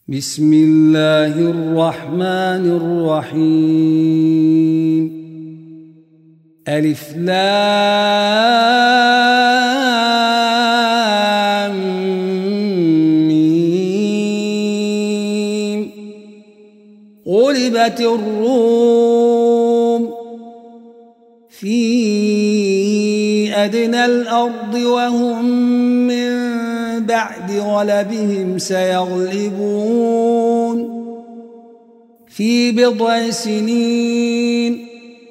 بسم الله الرحمن الرحيم. ألف لام ميم. غلبت الروم في أدنى الأرض وهم من بعد غلبهم سيغلبون في بضع سنين.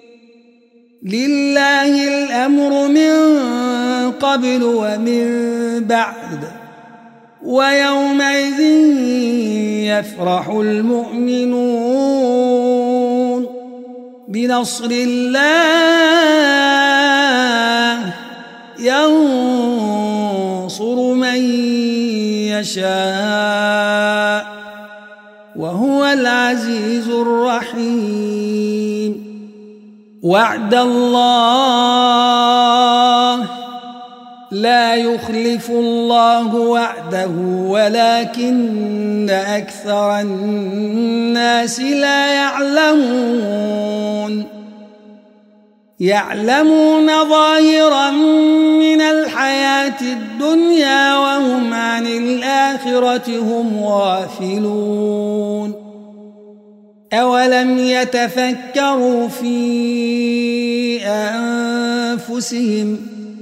لله الأمر من قبل ومن بعد ويومئذ يفرح المؤمنون بنصر الله ينصر من يشاء وهو العزيز الرحيم. وعد الله لا يخلف الله وعده ولكن أكثر الناس لا يعلمون ظاهرا من الحياة الدنيا وهم عن الآخرة هم غافلون. أولم يتفكروا في أنفسهم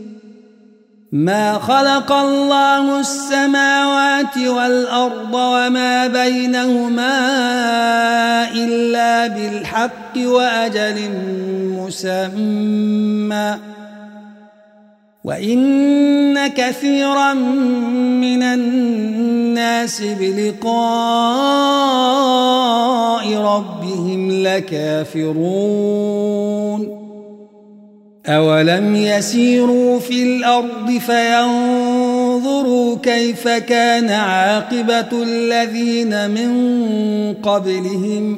ما خلق الله السماوات والأرض وما بينهما إلا بالحق وأجل مسمى وإن كثيرا من الناس بلقاء ربهم لكافرون. أولم يسيروا في الأرض فينظروا كيف كان عاقبة الذين من قبلهم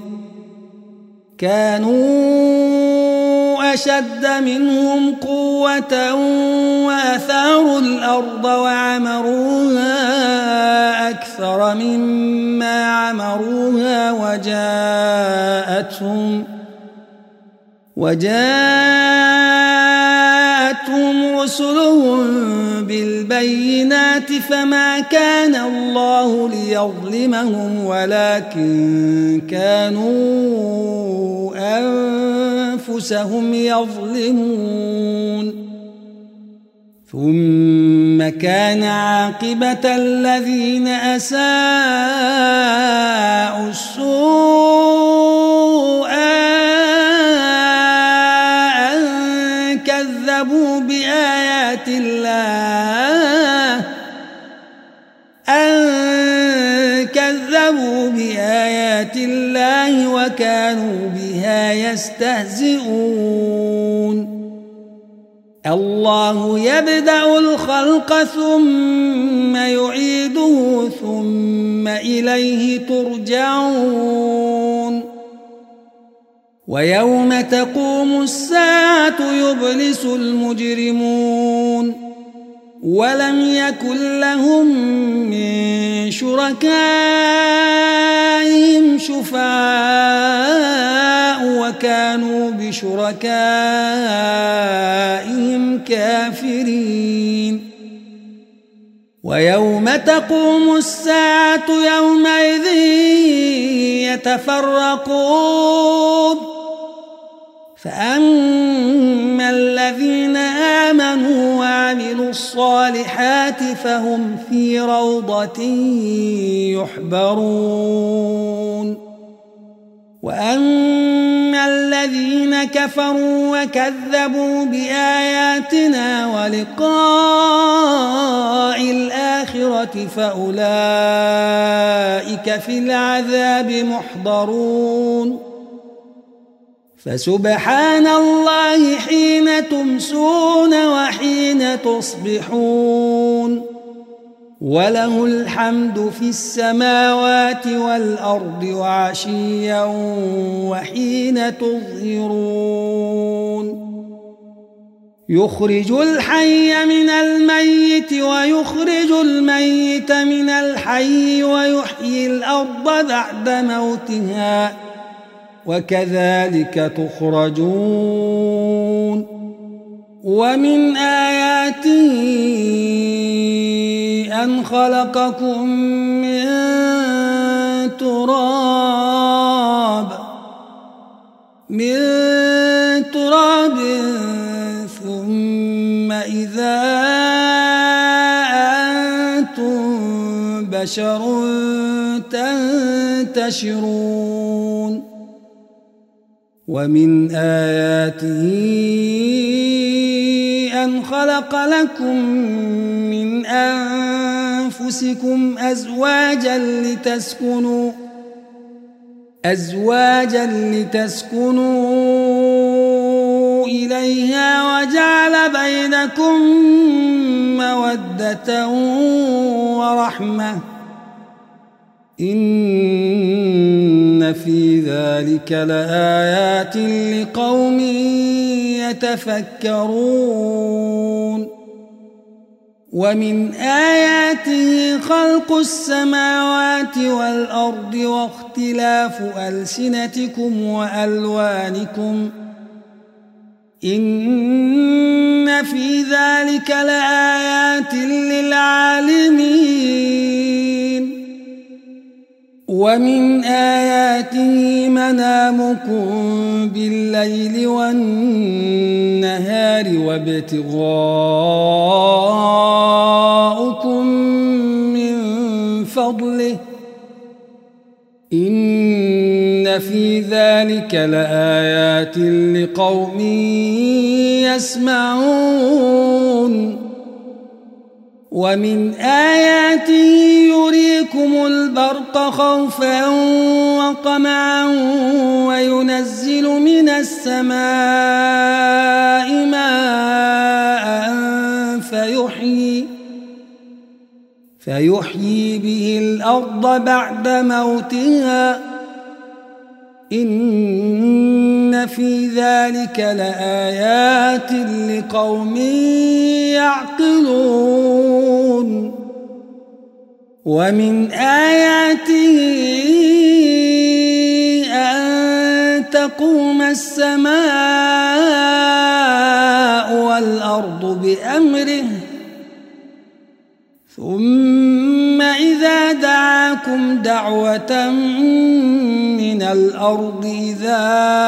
كانوا أشد منهم قوة وأثاروا الأرض وعمروها أكثر مما عمروها وجاءتهم رسلهم بالبينات فما كان الله ليظلمهم ولكن كانوا أنفسهم يظلمون. ثم كان عاقبة الذين أساءوا السوء أن كذبوا بآيات الله وكانوا بها يستهزئون. الله يبدأ الخلق ثم يعيده ثم إليه ترجعون. ويوم تقوم الساعة يبلس المجرمون ولم يكن لهم من شركائهم شفعاء وكانوا بشركائهم كافرين. ويوم تقوم الساعة يومئذ يتفرقون فأما الذين آمنوا وعملوا الصالحات فهم في روضة يحبرون. وأما الذين كفروا وكذبوا بآياتنا ولقاء الآخرة فأولئك في العذاب محضرون. فسبحان الله حين تمسون وحين تصبحون وله الحمد في السماوات والأرض وعشيا وحين تظهرون. يخرج الحي من الميت ويخرج الميت من الحي ويحيي الأرض بعد موتها وكذلك تخرجون ومن آياته أن خلقكم من تراب ثم إذا أنتم بشر تنتشرون ومن آياته أن خلق لكم من أنفسكم أزواجا لتسكنوا إليها وجعل بينكم مودة ورحمة إن في ذلك لآيات لقوم يتفكرون ومن آياته خلق السماوات والأرض واختلاف ألسنتكم وألوانكم إن في ذلك لآيات للعالمين ومن آياته منامكم بالليل والنهار وابتغاؤكم من فضله إن في ذلك لآيات لقوم يسمعون ومن آياته يريكم البرق خوفا وطمعا وينزل من السماء ماء فيحيي به الأرض بعد موتها إن في ذلك لآيات لقوم يعقلون ومن آياته أن تقوم السماء والأرض بأمره ثم إذا دعاكم دعوة من الأرض إذا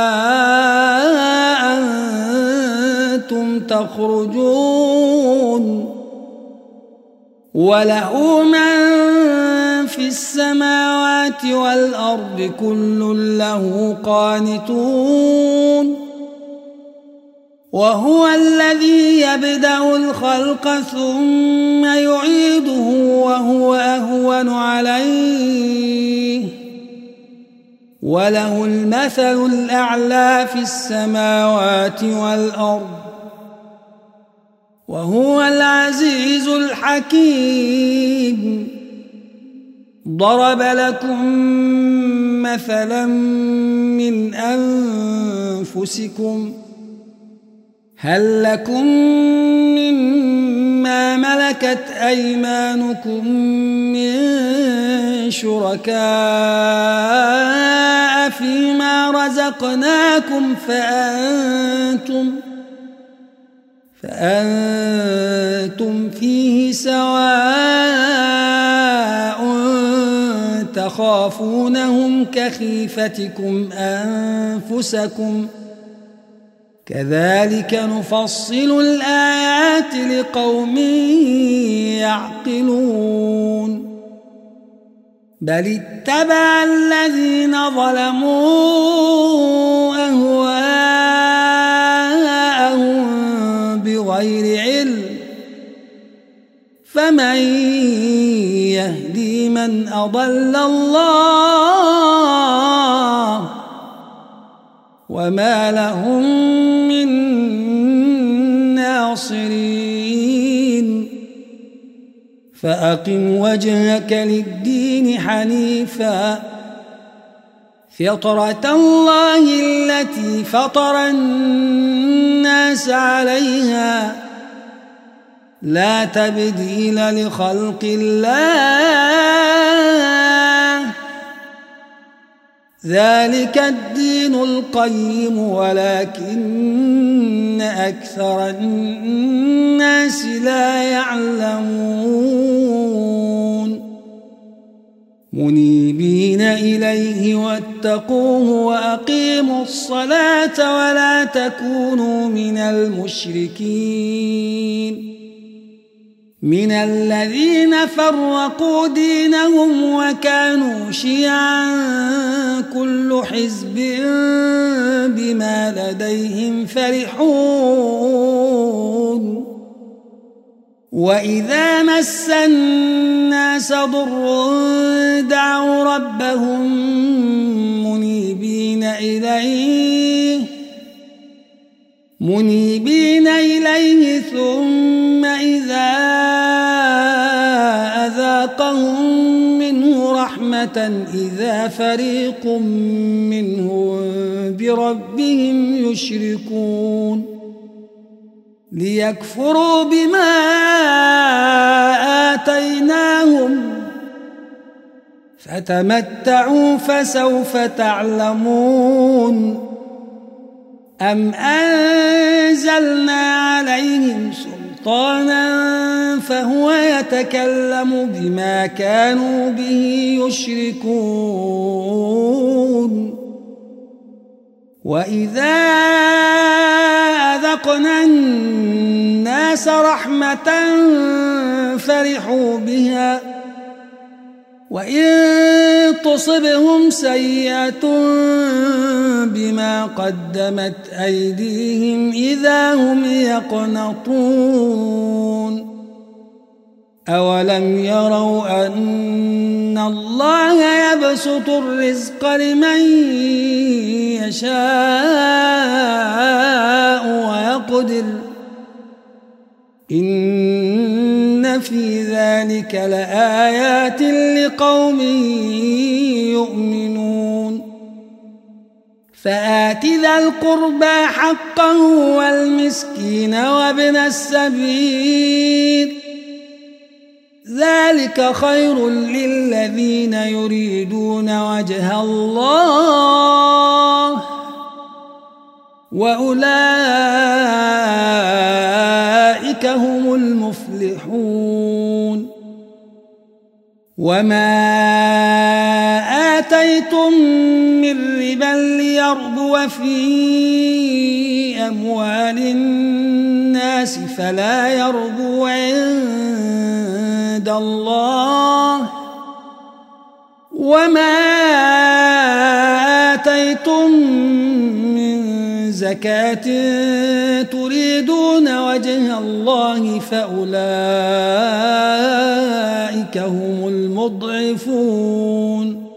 أنتم تخرجون وله من في السماوات والأرض كل له قانتون وهو الذي يبدأ الخلق ثم يعيده وهو أهون عليه وله المثل الأعلى في السماوات والأرض وهو العزيز الحكيم ضرب لكم مثلا من أنفسكم هل لكم مما ملكت أيمانكم من شركاء فيما رزقناكم فأنتم فيه سواء تخافونهم كخيفتكم أنفسكم كذلك نفصل الآيات لقوم يعقلون بل اتبع الذين ظلموا أهواءهم بغير علم فمن يهدي من أضل الله وما لهم من ناصرين فأقم وجهك للدين حنيفا فطرة الله التي فطر الناس عليها لا تبديل لخلق الله ذلك الدين القيم ولكن أكثر الناس لا يعلمون منيبين إليه واتقوه وأقيموا الصلاة ولا تكونوا من المشركين من الذين فرقوا دينهم وكانوا شيعا كل حزب بما لديهم فرحون وإذا مس الناس ضر دعوا ربهم منيبين إليه ثم إذا أذاقهم منه رحمة إذا فريق منهم بربهم يشركون ليكفروا بما آتيناهم فتمتعوا فسوف تعلمون أم أنزلنا عليهم سلطانا فهو يتكلم بما كانوا به يشركون وإذا أذقنا الناس رحمة فرحوا بها وإن تصبهم سيئة بما قدمت أيديهم إذا هم يقنطون أولم يروا أن الله يبسط الرزق لمن يشاء ويقدر إن في ذلك لآيات لقوم يؤمنون فآت ذا القربى حقه والمسكين وابن السبيل ذلك خير للذين يريدون وجه الله وأولئك هم المفلحون وما آتيتم من ربا ليربو في أموال الناس فلا يربو عند الله وما آتيتم من زكاة تريدون وجه الله فأولئك هم المضعفون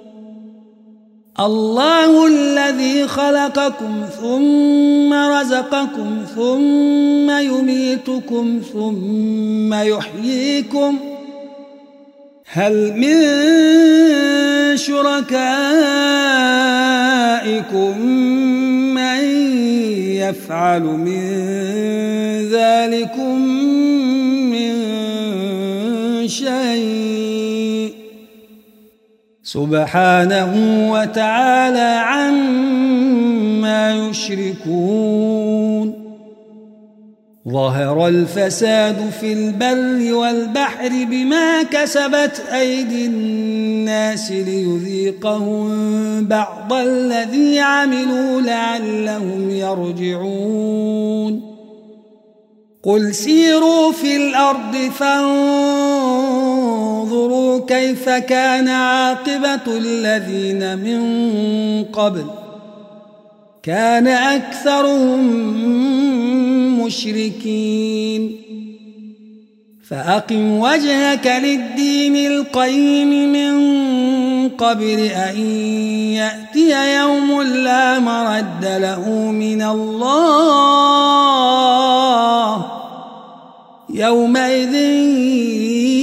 الله الذي خلقكم ثم رزقكم ثم يميتكم ثم يحييكم هل من شركائكم من يفعل من ذلكم من شيء سبحانه وتعالى عما يشركون ظهر الفساد في البر والبحر بما كسبت أيدي الناس ليذيقهم بعض الذي عملوا لعلهم يرجعون قل سيروا في الأرض فانظروا كيف كان عاقبة الذين من قبل كان أكثرهم مشركين فأقم وجهك للدين القيم من قبل أن يأتي يوم لا مرد له من الله يومئذ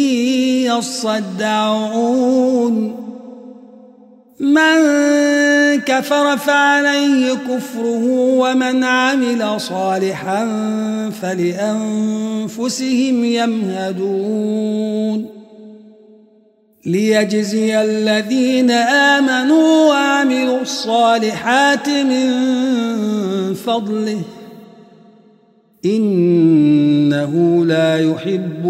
يصدعون من كفر فعليه كفره ومن عمل صالحا فلأنفسهم يمهدون ليجزي الذين آمنوا وعملوا الصالحات من فضله إنه لا يحب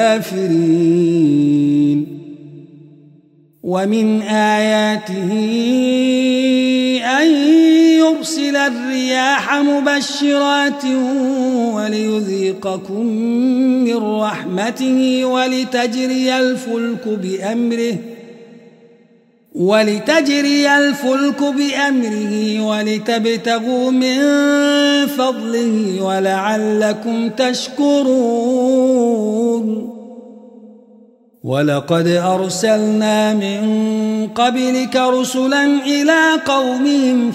الكافرين ومن آياته أن يرسل الرياح مبشرات وليذيقكم من رحمته ولتجري الفلك بأمره ولتبتغوا من فضله ولعلكم تشكرون ولقد أرسلنا من قبلك رسلا إلى قومهم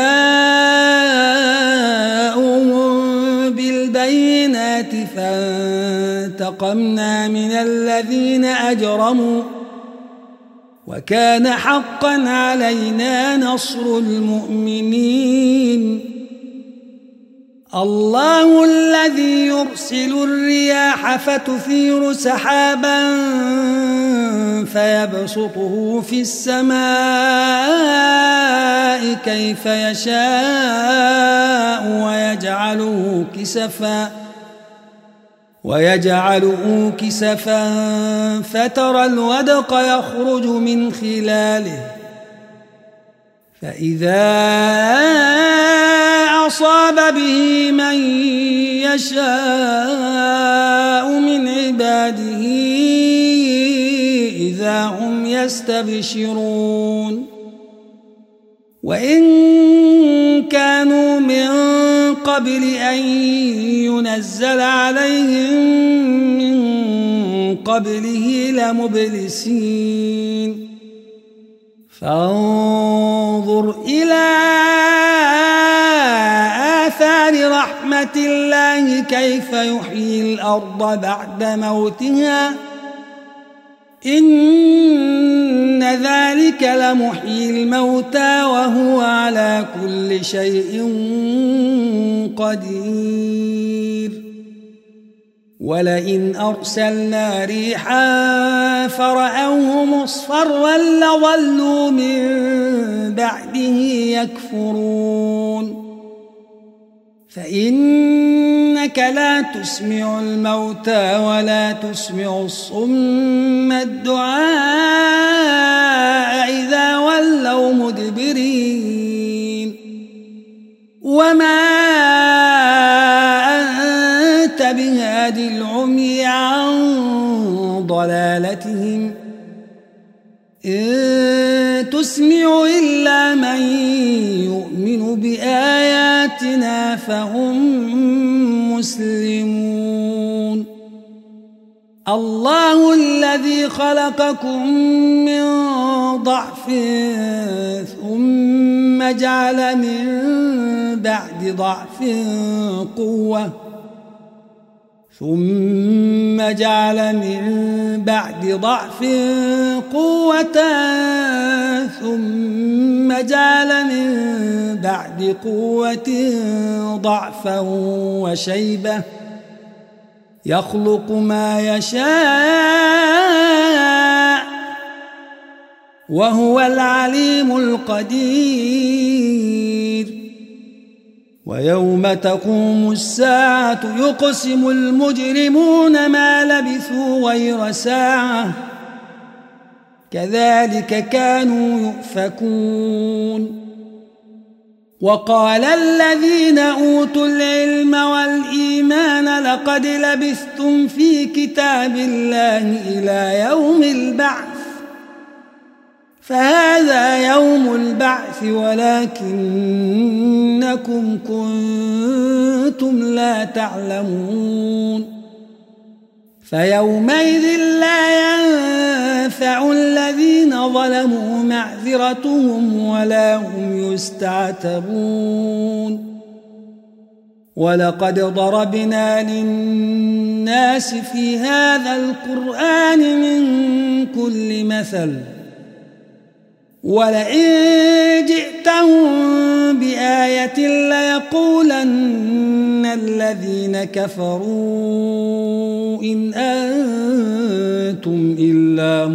فجاءوهم بالبينات فانتقمنا من الذين أجرموا وكان حقا علينا نصر المؤمنين الله الذي يرسل الرياح فتثير سحابا فيبسطه في السماء كيف يشاء ويجعله كسفا فترى الودق يخرج من خلاله فإذا أصاب به من يشاء من عباده إذا هم يستبشرون وإن كانوا من قبل أن ينزل عليهم من قبله لمبلسين فانظر إلى آثار رحمة الله كيف يحيي الأرض بعد موتها إن ذلك لمحيي الموتى وهو على كل شيء قدير ولئن أرسلنا ريحا فرأوه مصفرا لظلوا من بعده يكفرون فإنك لا تسمع الموتى ولا تسمع الصم الدعاء إذا ولوا مدبرين وما أنت بهاد العمي عن ضلالتهم إن تسمع إلا من يؤمن بآياتنا فهم مسلمون الله الذي خلقكم من ضعف ثم جعل من بعد ضعف قوة ثم جعل من بعد ضعف قوة ثم جعل من بعد قوة ضعفا وشيبة يخلق ما يشاء وهو العليم القدير ويوم تقوم الساعة يقسم المجرمون ما لبثوا غير ساعة كذلك كانوا يؤفكون وقال الذين أوتوا العلم والإيمان لقد لبثتم في كتاب الله إلى يوم البعث فهذا يوم البعث ولكنكم كنتم لا تعلمون فيومئذ لا ينفع الذين ظلموا معذرتهم ولا هم يستعتبون ولقد ضربنا للناس في هذا القرآن من كل مثل ولئن جئتهم بآية ليقولن الذين كفروا إن أنتم إلا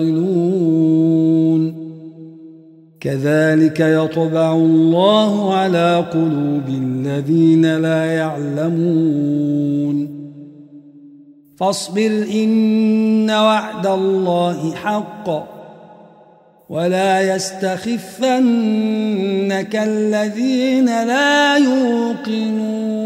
مبطلون كذلك يطبع الله على قلوب الذين لا يعلمون فاصبر إن وعد الله حق ولا يستخفنك الذين لا يوقنون